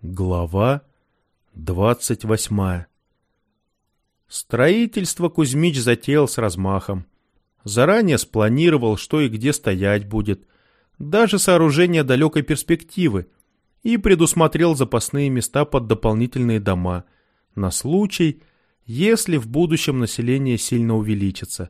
Глава 28. Строительство Кузьмич затеял с размахом. Заранее спланировал, что и где стоять будет, даже сооружение далекой перспективы, и предусмотрел запасные места под дополнительные дома, на случай, если в будущем население сильно увеличится.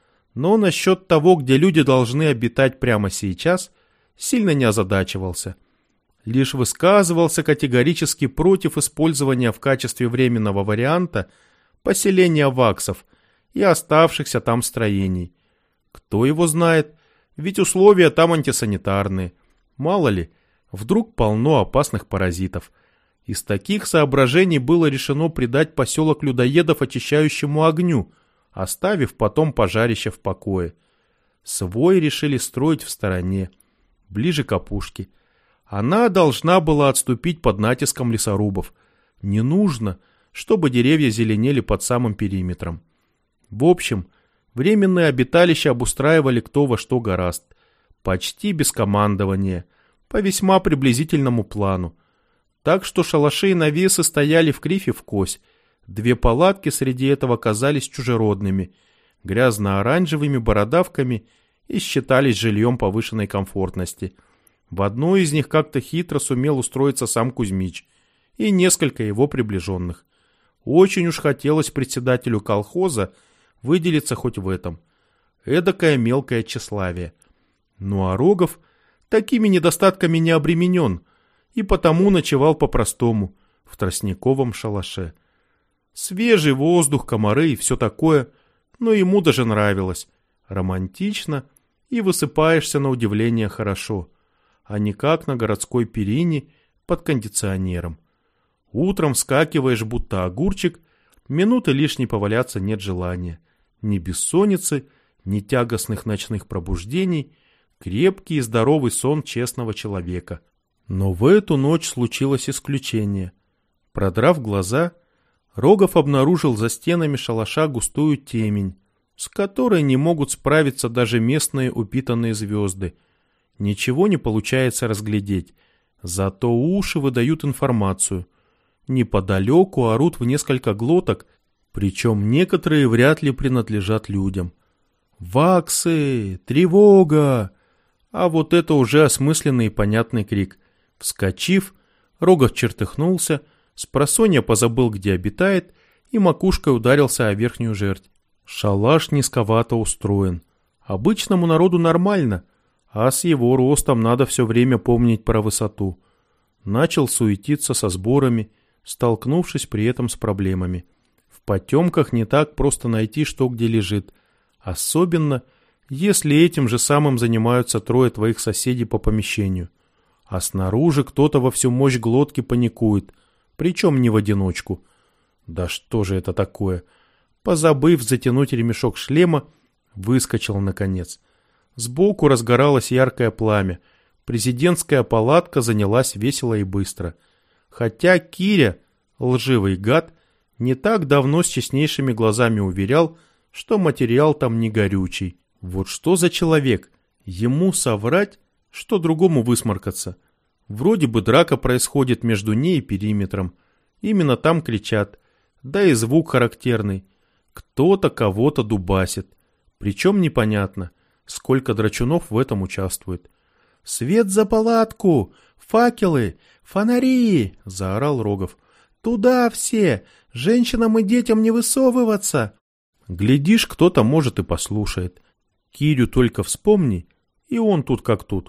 Но насчет того, где люди должны обитать прямо сейчас, сильно не озадачивался. Лишь высказывался категорически против использования в качестве временного варианта поселения ваксов и оставшихся там строений. Кто его знает, ведь условия там антисанитарные. Мало ли, вдруг полно опасных паразитов. Из таких соображений было решено придать поселок людоедов очищающему огню, оставив потом пожарище в покое. Свой решили строить в стороне, ближе к опушке. Она должна была отступить под натиском лесорубов. Не нужно, чтобы деревья зеленели под самым периметром. В общем, временные обиталища обустраивали кто во что гораст. Почти без командования, по весьма приблизительному плану. Так что шалаши и навесы стояли в крифе в кось. Две палатки среди этого казались чужеродными, грязно-оранжевыми бородавками и считались жильем повышенной комфортности. В одной из них как-то хитро сумел устроиться сам Кузьмич и несколько его приближенных. Очень уж хотелось председателю колхоза выделиться хоть в этом. Эдакое мелкое тщеславие. Ну а Рогов такими недостатками не обременен и потому ночевал по-простому в тростниковом шалаше. Свежий воздух, комары и все такое, но ему даже нравилось. Романтично и высыпаешься на удивление хорошо, а не как на городской перине под кондиционером. Утром вскакиваешь, будто огурчик, минуты лишней поваляться нет желания. Ни бессонницы, ни тягостных ночных пробуждений, крепкий и здоровый сон честного человека. Но в эту ночь случилось исключение. Продрав глаза, Рогов обнаружил за стенами шалаша густую темень, с которой не могут справиться даже местные упитанные звезды. Ничего не получается разглядеть, зато уши выдают информацию. Неподалеку орут в несколько глоток, причем некоторые вряд ли принадлежат людям. «Ваксы! Тревога!» А вот это уже осмысленный и понятный крик. Вскочив, Рогов чертыхнулся, спросонья позабыл, где обитает, и макушкой ударился о верхнюю жердь. Шалаш низковато устроен. Обычному народу нормально, а с его ростом надо все время помнить про высоту. Начал суетиться со сборами, столкнувшись при этом с проблемами. В потемках не так просто найти, что где лежит. Особенно, если этим же самым занимаются трое твоих соседей по помещению. А снаружи кто-то во всю мощь глотки паникует, причем не в одиночку. Да что же это такое? Позабыв затянуть ремешок шлема, выскочил наконец. Сбоку разгоралось яркое пламя. Президентская палатка занялась весело и быстро. Хотя Киря, лживый гад, не так давно с честнейшими глазами уверял, что материал там не горючий. Вот что за человек? Ему соврать, что другому высморкаться. Вроде бы драка происходит между ней и периметром. Именно там кричат. Да и звук характерный. Кто-то кого-то дубасит. Причем непонятно, сколько драчунов в этом участвует. «Свет за палатку! Факелы! Фонари!» — заорал Рогов. «Туда все! Женщинам и детям не высовываться!» Глядишь, кто-то, может, и послушает. Кирю только вспомни, и он тут как тут.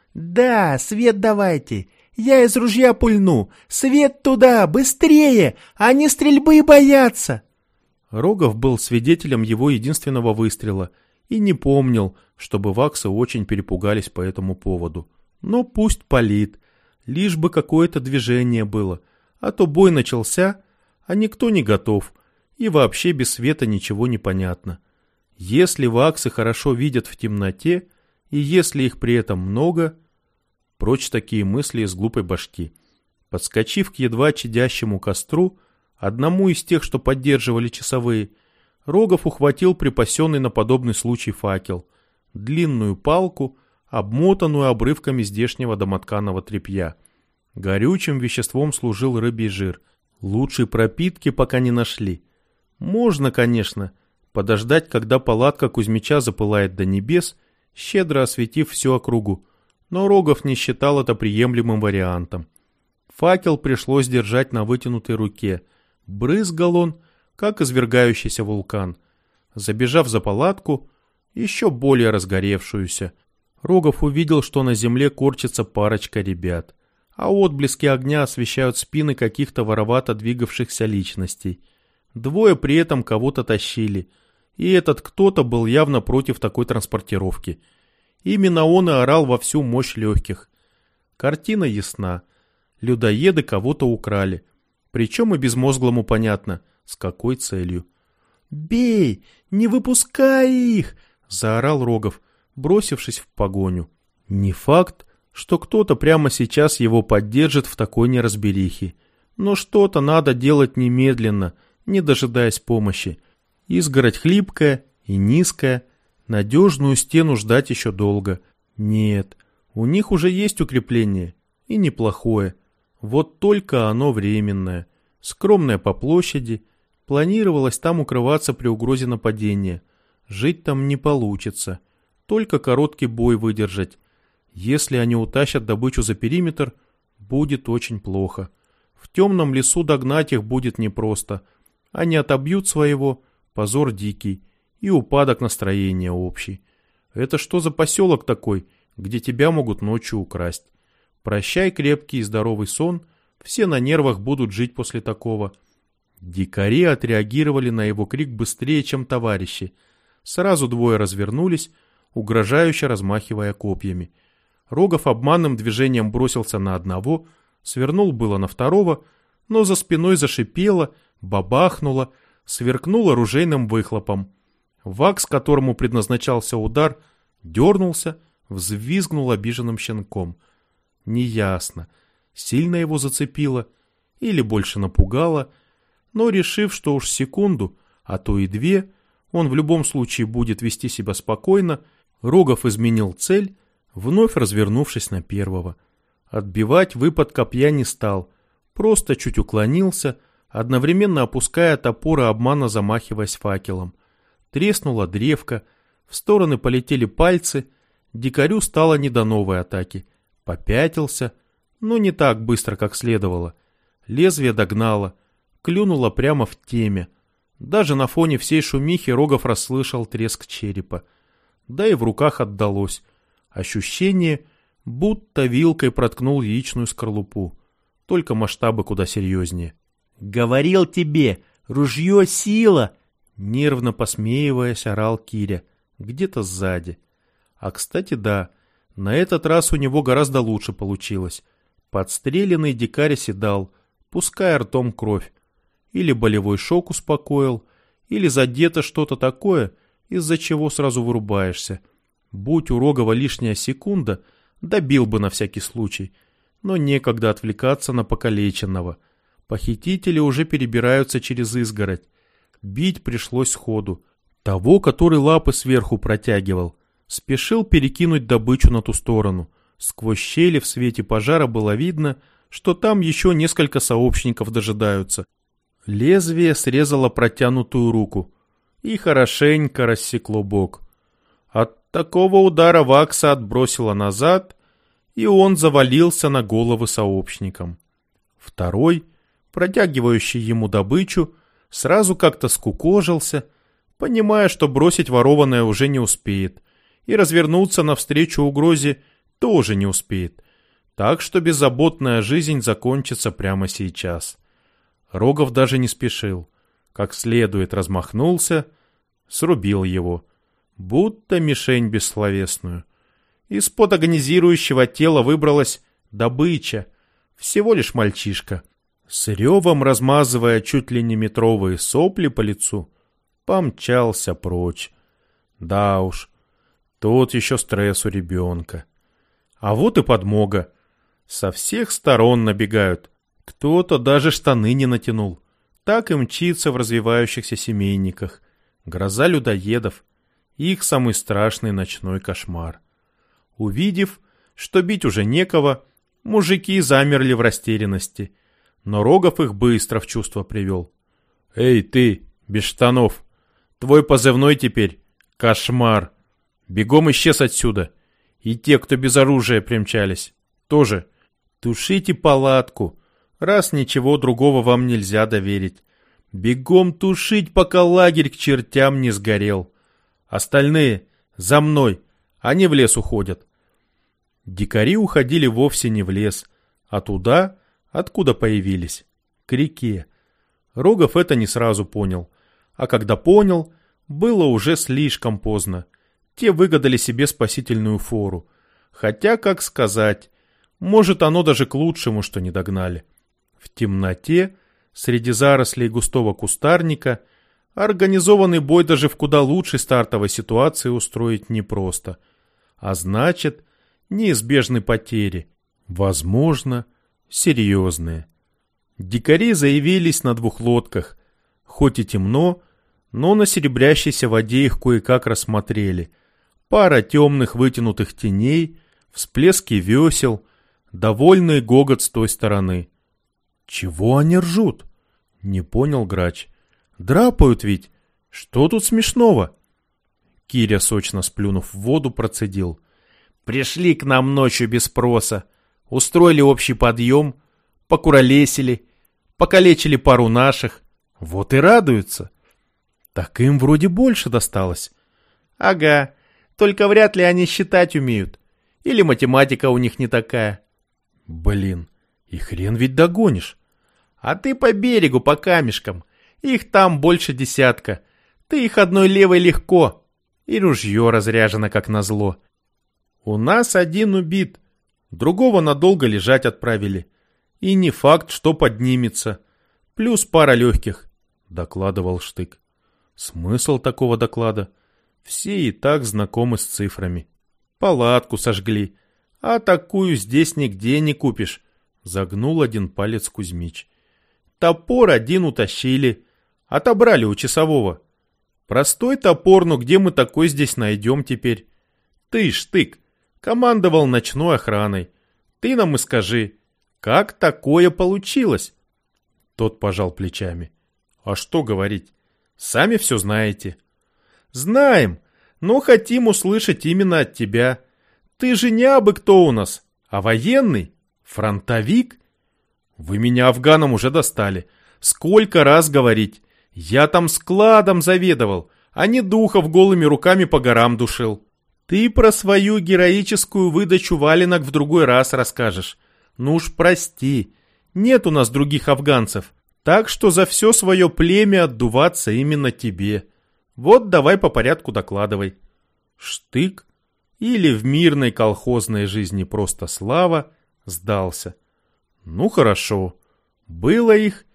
«Да, свет давайте! Я из ружья пульну! Свет туда! Быстрее! Они стрельбы боятся!» Рогов был свидетелем его единственного выстрела и не помнил, чтобы ваксы очень перепугались по этому поводу. Но пусть палит, лишь бы какое-то движение было, а то бой начался, а никто не готов, и вообще без света ничего не понятно. Если ваксы хорошо видят в темноте, и если их при этом много... Прочь такие мысли из глупой башки. Подскочив к едва чадящему костру, одному из тех, что поддерживали часовые, Рогов ухватил припасенный на подобный случай факел, длинную палку, обмотанную обрывками здешнего домотканого тряпья. Горючим веществом служил рыбий жир. Лучшей пропитки пока не нашли. Можно, конечно, подождать, когда палатка Кузьмича запылает до небес, щедро осветив всю округу, но Рогов не считал это приемлемым вариантом. Факел пришлось держать на вытянутой руке. Брызгал он, как извергающийся вулкан. Забежав за палатку, еще более разгоревшуюся, Рогов увидел, что на земле корчится парочка ребят, а отблески огня освещают спины каких-то воровато двигавшихся личностей. Двое при этом кого-то тащили, и этот кто-то был явно против такой транспортировки. Именно он и орал во всю мощь легких. Картина ясна. Людоеды кого-то украли. Причем и безмозглому понятно, с какой целью. «Бей! Не выпускай их!» — заорал Рогов, бросившись в погоню. Не факт, что кто-то прямо сейчас его поддержит в такой неразберихе. Но что-то надо делать немедленно, не дожидаясь помощи. Изгородь хлипкая и низкая, надежную стену ждать еще долго. Нет, у них уже есть укрепление, и неплохое. Вот только оно временное, скромное по площади. Планировалось там укрываться при угрозе нападения. Жить там не получится, только короткий бой выдержать. Если они утащат добычу за периметр, будет очень плохо. В темном лесу догнать их будет непросто. Они отобьют своего, позор дикий и упадок настроения общий. Это что за поселок такой, где тебя могут ночью украсть? Прощай крепкий и здоровый сон, все на нервах будут жить после такого. Дикари отреагировали на его крик быстрее, чем товарищи. Сразу двое развернулись, угрожающе размахивая копьями. Рогов обманным движением бросился на одного, свернул было на второго, но за спиной зашипело, бабахнуло, сверкнуло ружейным выхлопом. Вакс, которому предназначался удар, дернулся, взвизгнул обиженным щенком. Неясно, сильно его зацепило или больше напугало, но решив, что уж секунду, а то и две, он в любом случае будет вести себя спокойно, Рогов изменил цель, вновь развернувшись на первого. Отбивать выпад копья не стал, просто чуть уклонился, одновременно опуская топор и обманно замахиваясь факелом. Треснула древко, в стороны полетели пальцы, дикарю стало не до новой атаки. Попятился, но не так быстро, как следовало. Лезвие догнало, клюнуло прямо в теме. Даже на фоне всей шумихи Рогов расслышал треск черепа. Да и в руках отдалось. Ощущение, будто вилкой проткнул яичную скорлупу. Только масштабы куда серьезнее. «Говорил тебе, ружье — сила!» Нервно посмеиваясь, орал Киря. Где-то сзади. А кстати, да, на этот раз у него гораздо лучше получилось. Подстреленный дикарь оседал, пуская ртом кровь. Или болевой шок успокоил, или задето что-то такое, из-за чего сразу вырубаешься. Будь у Рогова лишняя секунда, добил бы на всякий случай. Но некогда отвлекаться на покалеченного. Похитители уже перебираются через изгородь. Бить пришлось сходу. Того, который лапы сверху протягивал, спешил перекинуть добычу на ту сторону. Сквозь щели в свете пожара было видно, что там еще несколько сообщников дожидаются. Лезвие срезало протянутую руку и хорошенько рассекло бок. От такого удара Вакса отбросило назад, и он завалился на головы сообщникам. Второй, протягивающий ему добычу, сразу как-то скукожился, понимая, что бросить ворованное уже не успеет, и развернуться навстречу угрозе тоже не успеет, так что беззаботная жизнь закончится прямо сейчас. Рогов даже не спешил, как следует размахнулся, срубил его, будто мишень бессловесную. Из-под агонизирующего тела выбралась добыча, всего лишь мальчишка. С ревом, размазывая чуть ли не метровые сопли по лицу, помчался прочь. Да уж, тут еще стресс у ребенка. А вот и подмога. Со всех сторон набегают. Кто-то даже штаны не натянул. Так и мчится в развивающихся семейниках. Гроза людоедов. Их самый страшный ночной кошмар. Увидев, что бить уже некого, Мужики замерли в растерянности, но Рогов их быстро в чувство привел. «Эй, ты, без штанов! Твой позывной теперь — Кошмар! Бегом исчез отсюда! И те, кто без оружия примчались, тоже! Тушите палатку, раз ничего другого вам нельзя доверить! Бегом тушить, пока лагерь к чертям не сгорел! Остальные за мной, они в лес уходят!» Дикари уходили вовсе не в лес, а туда, откуда появились, к реке. Рогов это не сразу понял, а когда понял, было уже слишком поздно. Те выгадали себе спасительную фору. Хотя, как сказать, может, оно даже к лучшему, что не догнали. В темноте, среди зарослей густого кустарника, организованный бой даже в куда лучшей стартовой ситуации устроить непросто. А значит, неизбежны потери, возможно, серьезные. Дикари заявились на 2 лодках. Хоть и темно, но на серебрящейся воде их кое-как рассмотрели. Пара темных вытянутых теней, всплески весел, довольный гогот с той стороны. «Чего они ржут?» — не понял Грач. «Драпают ведь! Что тут смешного?» Киря, сочно сплюнув в воду, процедил. «Пришли к нам ночью без спроса, устроили общий подъем, покуролесили, покалечили пару наших, вот и радуются». «Так им вроде больше досталось». «Ага, только вряд ли они считать умеют. Или математика у них не такая». «Блин, и хрен ведь догонишь». «А ты по берегу, по камешкам. Их там больше 10. Ты их одной левой легко. И ружье разряжено, как назло. У нас 1 убит, другого надолго лежать отправили. И не факт, что поднимется. Плюс пара легких», — докладывал Штык. Смысл такого доклада? Все и так знакомы с цифрами. Палатку сожгли, а такую здесь нигде не купишь, — загнул один палец Кузьмич. Топор 1 утащили, отобрали у часового. Простой топор, но где мы такой здесь найдем теперь? Ты, Штык, командовал ночной охраной. Ты нам и скажи, как такое получилось? Тот пожал плечами. А что говорить? Сами все знаете. Знаем, но хотим услышать именно от тебя. Ты же не абы кто у нас, а военный, фронтовик. Вы меня афганом уже достали. Сколько раз говорить? Я там складом заведовал, а не духов голыми руками по горам душил. Ты про свою героическую выдачу валенок в другой раз расскажешь. Ну уж прости, нет у нас других афганцев, так что за все свое племя отдуваться именно тебе. Вот давай по порядку докладывай. Штык, или в мирной колхозной жизни просто Слава, сдался. Ну хорошо, было их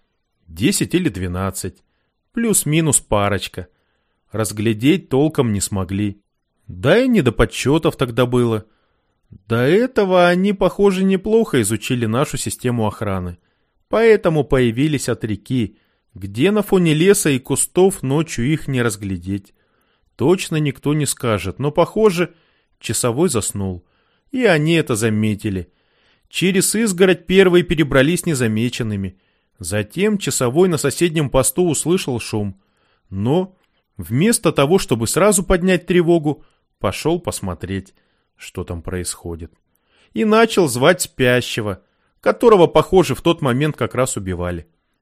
10 или 12, плюс-минус парочка. Разглядеть толком не смогли. Да и не до подсчетов тогда было. До этого они, похоже, неплохо изучили нашу систему охраны. Поэтому появились от реки, где на фоне леса и кустов ночью их не разглядеть. Точно никто не скажет, но, похоже, часовой заснул. И они это заметили. Через изгородь первые перебрались незамеченными. Затем часовой на соседнем посту услышал шум. Но вместо того, чтобы сразу поднять тревогу, пошел посмотреть, что там происходит. И начал звать спящего, которого, похоже, в тот момент как раз убивали.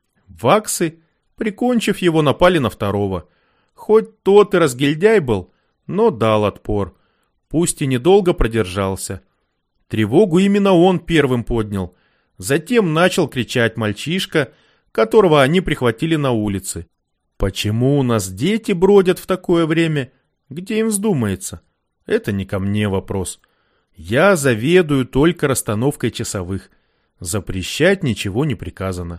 Ваксы, прикончив его, напали на второго. Хоть тот и разгильдяй был, но дал отпор. Пусть и недолго продержался. Тревогу именно он первым поднял. Затем начал кричать мальчишка, которого они прихватили на улице. Почему у нас дети бродят в такое время, где им вздумается? Это не ко мне вопрос. Я заведую только расстановкой часовых. Запрещать ничего не приказано.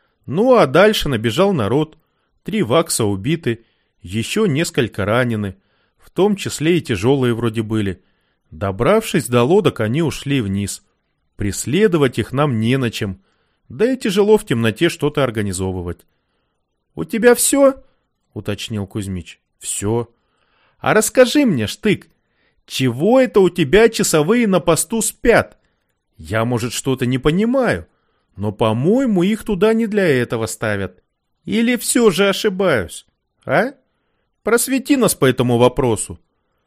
Ну а дальше набежал народ. 3 вакса убиты, еще несколько ранены, в том числе и тяжелые вроде были. Добравшись до лодок, они ушли вниз. Преследовать их нам не на чем. Да и тяжело в темноте что-то организовывать. — У тебя все? — уточнил Кузьмич. — Все. — А расскажи мне, Штык, чего это у тебя часовые на посту спят? Я, может, что-то не понимаю, но, по-моему, их туда не для этого ставят. Или все же ошибаюсь, а? Просвети нас по этому вопросу».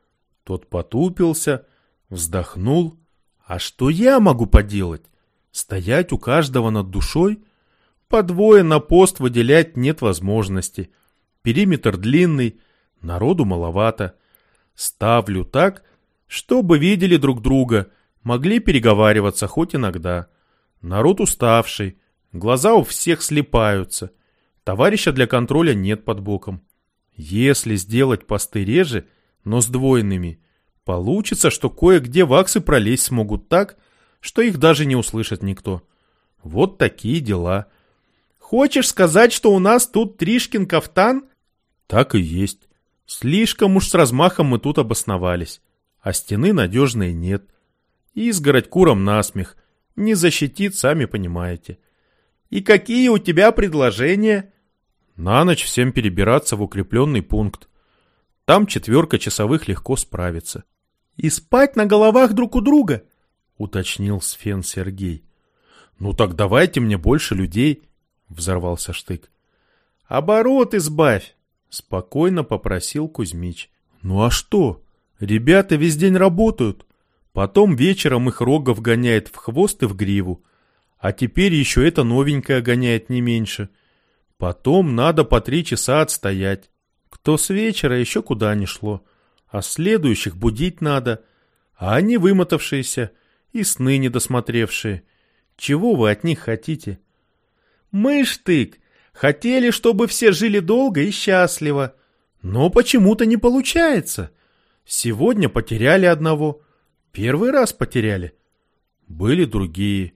Тот потупился, вздохнул. А что я могу поделать? Стоять у каждого над душой? По двое на пост выделять нет возможности. Периметр длинный, народу маловато. Ставлю так, чтобы видели друг друга, могли переговариваться хоть иногда. Народ уставший, глаза у всех слипаются. Товарища для контроля нет под боком. Если сделать посты реже, но сдвоенными, получится, что кое-где ваксы пролезть смогут так, что их даже не услышит никто. Вот такие дела. Хочешь сказать, что у нас тут Тришкин кафтан? Так и есть. Слишком уж с размахом мы тут обосновались. А стены надежной нет. Изгородь курам насмех. Не защитит, сами понимаете. И какие у тебя предложения? На ночь всем перебираться в укрепленный пункт. Там 4 часовых легко справится. И спать на головах друг у друга, уточнил Сфен Сергей. Ну так давайте мне больше людей, взорвался Штык. Оборот избавь, спокойно попросил Кузьмич. Ну а что? Ребята весь день работают. Потом вечером их Рогов гоняет в хвост и в гриву. А теперь еще это новенькое гоняет не меньше. Потом надо по 3 часа отстоять. Кто с вечера еще куда ни шло. А следующих будить надо. А они вымотавшиеся и сны недосмотревшие. Чего вы от них хотите? Мы, Штык, хотели, чтобы все жили долго и счастливо. Но почему-то не получается. Сегодня потеряли одного. Первый раз потеряли. Были другие.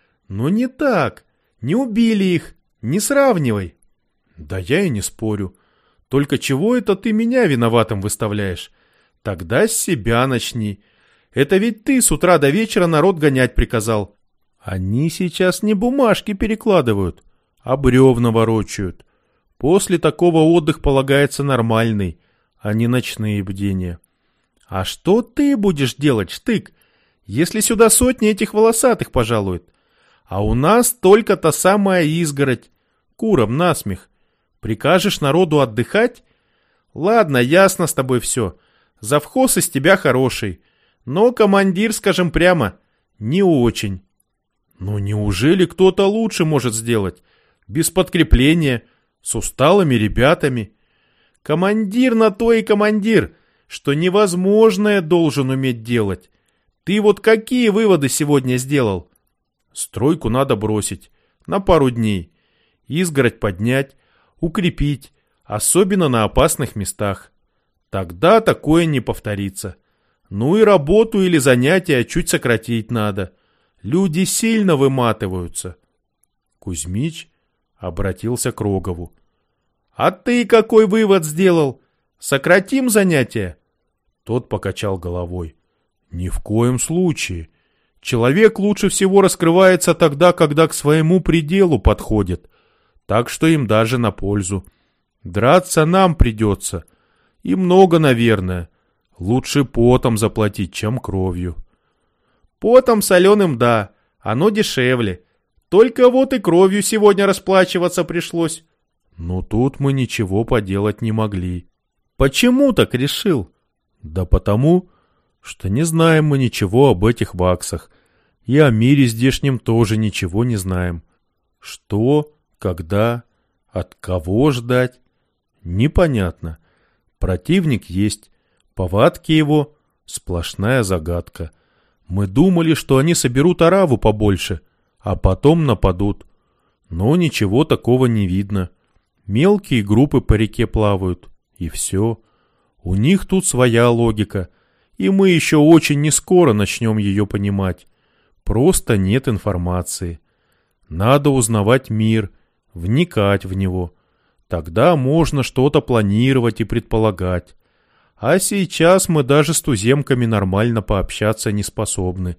Но не так. Не убили их. Не сравнивай. Да я и не спорю. Только чего это ты меня виноватым выставляешь? Тогда с себя начни. Это ведь ты с утра до вечера народ гонять приказал. Они сейчас не бумажки перекладывают, а бревна ворочают. После такого отдых полагается нормальный, а не ночные бдения. А что ты будешь делать, Штык, если сюда сотни этих волосатых пожалуют? А у нас только та самая изгородь. Курам насмех. Прикажешь народу отдыхать? Ладно, ясно с тобой все. Завхоз из тебя хороший. Но командир, скажем прямо, не очень. Ну неужели кто-то лучше может сделать? Без подкрепления, с усталыми ребятами. Командир на то и командир, что невозможное должен уметь делать. Ты вот какие выводы сегодня сделал? Стройку надо бросить на пару дней. Изгородь поднять, укрепить, особенно на опасных местах. Тогда такое не повторится. Ну и работу или занятия чуть сократить надо. Люди сильно выматываются. Кузьмич обратился к Рогову. А ты какой вывод сделал? Сократим занятия? Тот покачал головой. Ни в коем случае. Человек лучше всего раскрывается тогда, когда к своему пределу подходит. Так что им даже на пользу. Драться нам придется. И много, наверное. Лучше потом заплатить, чем кровью. Потом соленым, да, оно дешевле. Только вот и кровью сегодня расплачиваться пришлось. Но тут мы ничего поделать не могли. Почему так решил? Да потому, что не знаем мы ничего об этих ваксах. И о мире здешнем тоже ничего не знаем. Что, когда, от кого ждать? Непонятно. Противник есть. Повадки его — сплошная загадка. Мы думали, что они соберут ораву побольше, а потом нападут. Но ничего такого не видно. Мелкие группы по реке плавают, и все. У них тут своя логика, и мы еще очень нескоро начнем ее понимать. Просто нет информации. Надо узнавать мир, вникать в него. Тогда можно что-то планировать и предполагать. А сейчас мы даже с туземками нормально пообщаться не способны.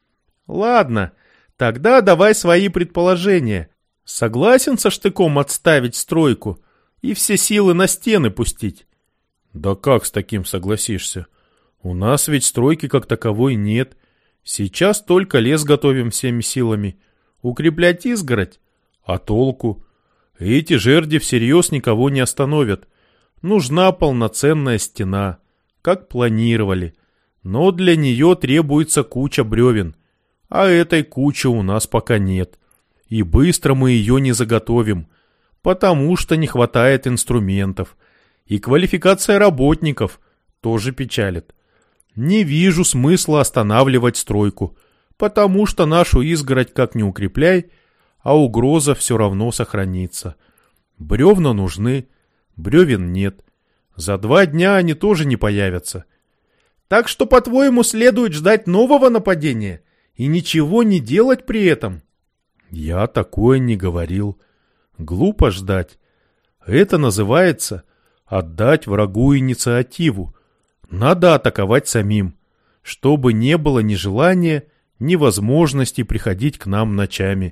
Ладно, тогда давай свои предположения. Согласен со Штыком отставить стройку и все силы на стены пустить? Да как с таким согласишься? У нас ведь стройки как таковой нет. Сейчас только лес готовим всеми силами. Укреплять изгородь? А толку? Эти жерди всерьез никого не остановят. Нужна полноценная стена, как планировали. Но для нее требуется куча бревен. А этой кучи у нас пока нет. И быстро мы ее не заготовим, потому что не хватает инструментов. И квалификация работников тоже печалит. Не вижу смысла останавливать стройку, потому что нашу изгородь как ни укрепляй, а угроза все равно сохранится. Бревна нужны, бревен нет. За 2 дня они тоже не появятся. Так что, по-твоему, следует ждать нового нападения и ничего не делать при этом? Я такое не говорил. Глупо ждать. Это называется отдать врагу инициативу. Надо атаковать самим, чтобы не было ни желания, ни возможности приходить к нам ночами.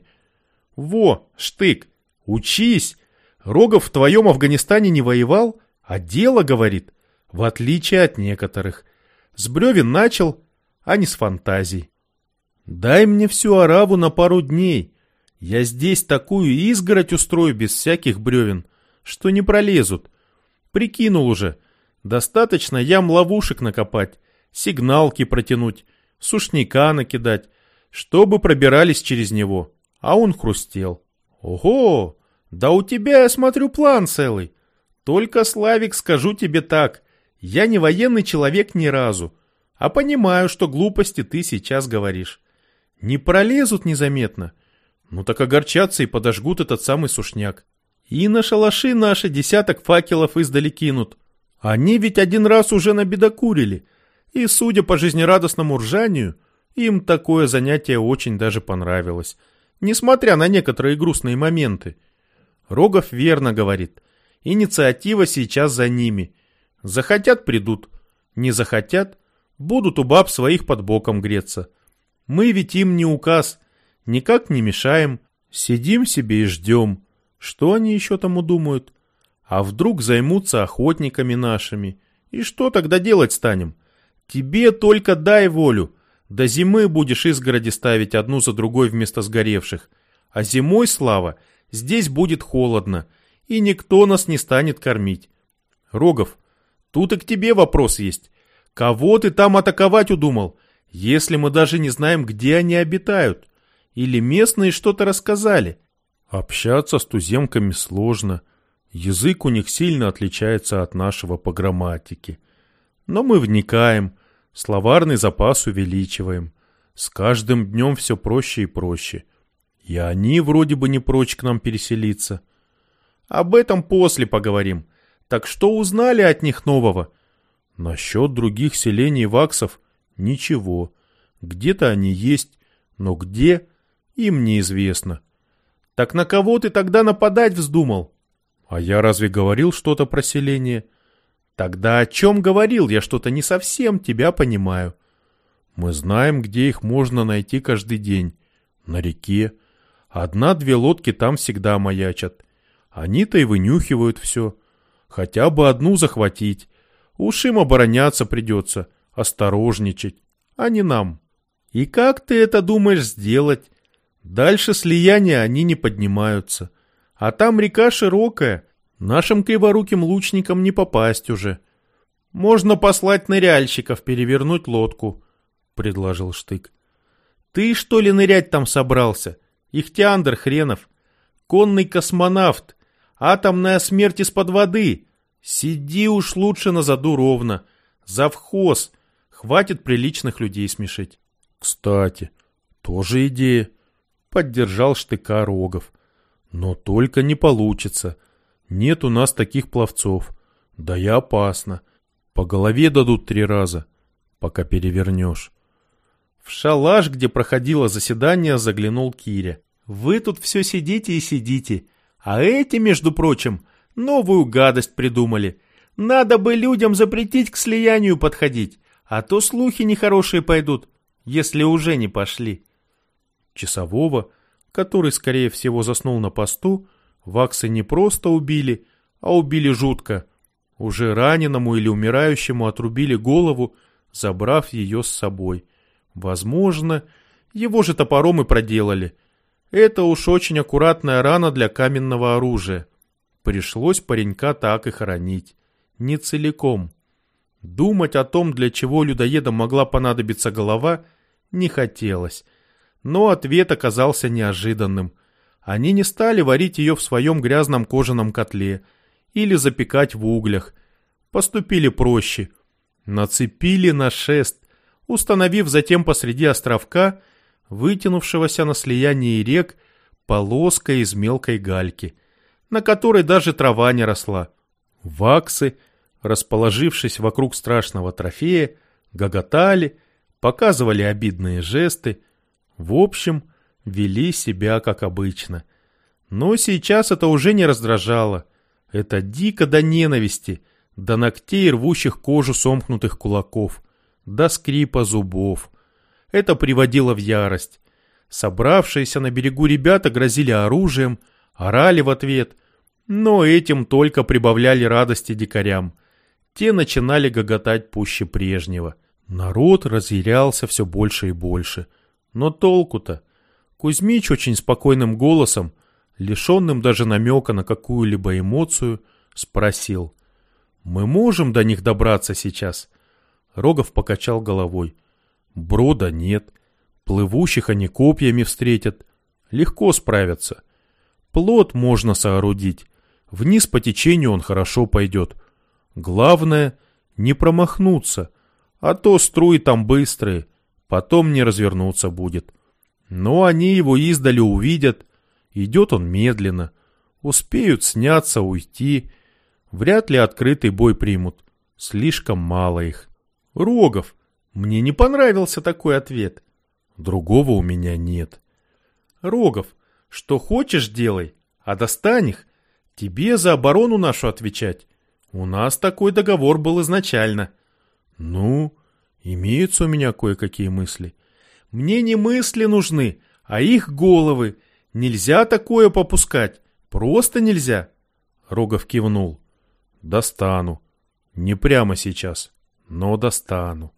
Во, Штык, учись! Рогов в твоем Афганистане не воевал, а дело говорит, в отличие от некоторых. С бревен начал, а не с фантазий. Дай мне всю араву на пару дней. Я здесь такую изгородь устрою без всяких бревен, что не пролезут. Прикинул уже. Достаточно ям-ловушек накопать, сигналки протянуть, сушняка накидать, чтобы пробирались через него. А он хрустел. Ого! Да у тебя, я смотрю, план целый. Только, Славик, скажу тебе так. Я не военный человек ни разу, а понимаю, что глупости ты сейчас говоришь. Не пролезут незаметно. Ну так огорчатся и подожгут этот самый сушняк. И на шалаши наши 10 факелов издали кинут. Они ведь 1 раз уже набедокурили. И, судя по жизнерадостному ржанию, им такое занятие очень даже понравилось. Несмотря на некоторые грустные моменты. Рогов верно говорит. Инициатива сейчас за ними. Захотят — придут. Не захотят — будут у баб своих под боком греться. Мы ведь им не указ. Никак не мешаем. Сидим себе и ждем. Что они еще там удумают? А вдруг займутся охотниками нашими? И что тогда делать станем? Тебе только дай волю. До зимы будешь изгороди ставить одну за другой вместо сгоревших. А зимой, Слава, здесь будет холодно, и никто нас не станет кормить. Рогов, тут и к тебе вопрос есть. Кого ты там атаковать удумал, если мы даже не знаем, где они обитают? Или местные что-то рассказали? Общаться с туземками сложно. Язык у них сильно отличается от нашего по грамматике. Но мы вникаем, словарный запас увеличиваем. С каждым днем все проще и проще. И они вроде бы не прочь к нам переселиться. Об этом после поговорим. Так что узнали от них нового? Насчет других селений ваксов ничего. Где-то они есть, но где — им неизвестно. Так на кого ты тогда нападать вздумал? А я разве говорил что-то про селение? Тогда о чем говорил? Я что-то не совсем тебя понимаю. Мы знаем, где их можно найти каждый день. На реке. 1-2 лодки там всегда маячат. Они-то и вынюхивают все. Хотя бы одну захватить. Уж им обороняться придется, осторожничать, а не нам. И как ты это думаешь сделать? Дальше слияния они не поднимаются. А там река широкая, нашим криворуким лучникам не попасть уже. Можно послать ныряльщиков перевернуть лодку, предложил Штык. Ты что ли нырять там собрался? Ихтиандр хренов. Конный космонавт. Атомная смерть из-под воды. Сиди уж лучше на заду ровно. Завхоз. Хватит приличных людей смешить. Кстати, тоже идея. Поддержал Штыка Рогов. Но только не получится. Нет у нас таких пловцов. Да и опасно. По голове дадут 3 раза, пока перевернешь. В шалаш, где проходило заседание, заглянул Киря. Вы тут все сидите и сидите. А эти, между прочим, новую гадость придумали. Надо бы людям запретить к слиянию подходить, а то слухи нехорошие пойдут, если уже не пошли. Часового, который, скорее всего, заснул на посту, ваксы не просто убили, а убили жутко. Уже раненому или умирающему отрубили голову, забрав ее с собой. Возможно, его же топором и проделали. Это уж очень аккуратная рана для каменного оружия. Пришлось паренька так и хоронить. Не целиком. Думать о том, для чего людоедам могла понадобиться голова, не хотелось. Но ответ оказался неожиданным. Они не стали варить ее в своем грязном кожаном котле или запекать в углях. Поступили проще. Нацепили на шест, установив затем посреди островка, вытянувшегося на слиянии рек, полоской из мелкой гальки, на которой даже трава не росла. Ваксы, расположившись вокруг страшного трофея, гоготали, показывали обидные жесты, в общем, вели себя как обычно. Но сейчас это уже не раздражало. Это дико до ненависти, до ногтей, рвущих кожу сомкнутых кулаков, до скрипа зубов. Это приводило в ярость. Собравшиеся на берегу ребята грозили оружием, орали в ответ, но этим только прибавляли радости дикарям. Те начинали гоготать пуще прежнего. Народ разъярялся все больше и больше. Но толку-то? Кузьмич очень спокойным голосом, лишенным даже намека на какую-либо эмоцию, спросил: «Мы можем до них добраться сейчас?» Рогов покачал головой. «Брода нет. Плывущих они копьями встретят. Легко справятся. Плот можно соорудить. Вниз по течению он хорошо пойдет. Главное — не промахнуться, а то струи там быстрые, потом не развернуться будет. Но они его издали увидят. Идет он медленно. Успеют сняться, уйти. Вряд ли открытый бой примут. Слишком мало их». «Рогов, мне не понравился такой ответ». «Другого у меня нет». «Рогов, что хочешь делай, а достань их. Тебе за оборону нашу отвечать. У нас такой договор был изначально». «Ну, имеются у меня кое-какие мысли». «Мне не мысли нужны, а их головы. Нельзя такое попускать. Просто нельзя». Рогов кивнул. «Достану. Не прямо сейчас, но достану».